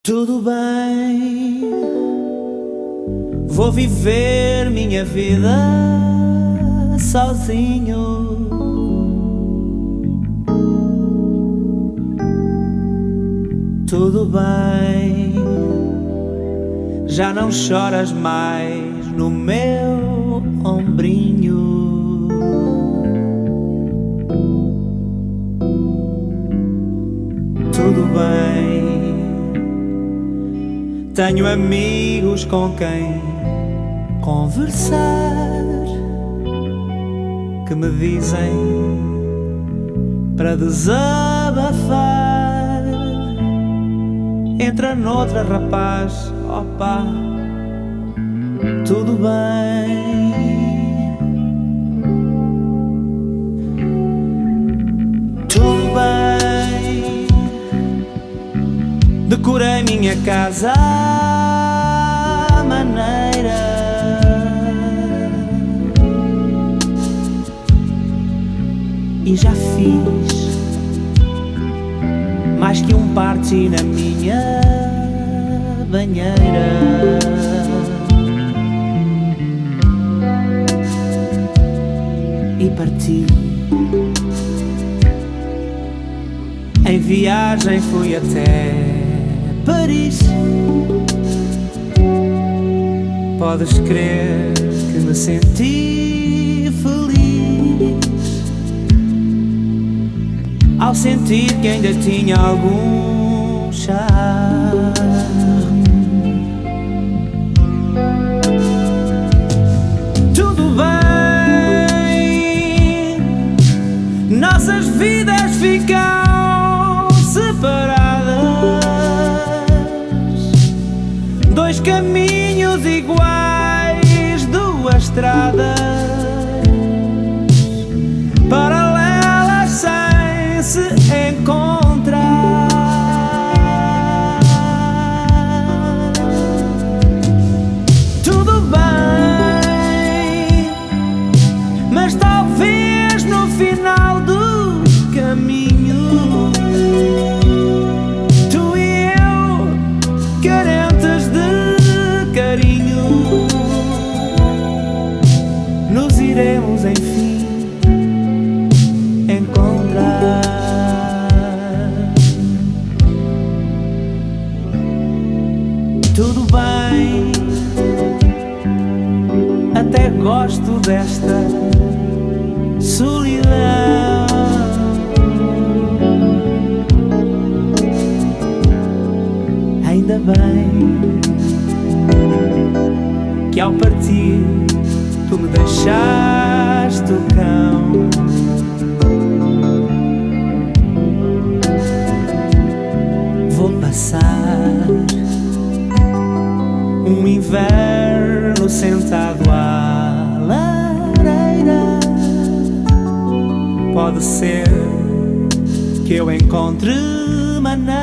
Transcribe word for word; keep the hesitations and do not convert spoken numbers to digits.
Tudo bem, vou viver minha vida sozinho. Tudo bem, já não choras mais no meu ombrinho. Tudo bem, tenho amigos com quem conversar, que me dizem para desabafar. Entra noutra, rapaz, opa, tudo bem. Tudo bem, decorei minha casa à maneira, e já fiz mais que um party na minha banheira. E parti, em viagem fui até Paris. Podes crer que me senti feliz ao sentir que ainda tinha algum charme. Tudo bem, nossas vidas ficam separadas, dois caminhos iguais, duas estradas paralelas sem se encontrar. Tudo bem, mas talvez no final do caminho tu e eu, carentes de carinho, nos iremos enfim encontrar. Tudo bem, até gosto desta solidão. Ainda bem que ao partir tu me deixaste o cão. Vou passar um inverno sentado à lareira. Pode ser que eu encontre maneira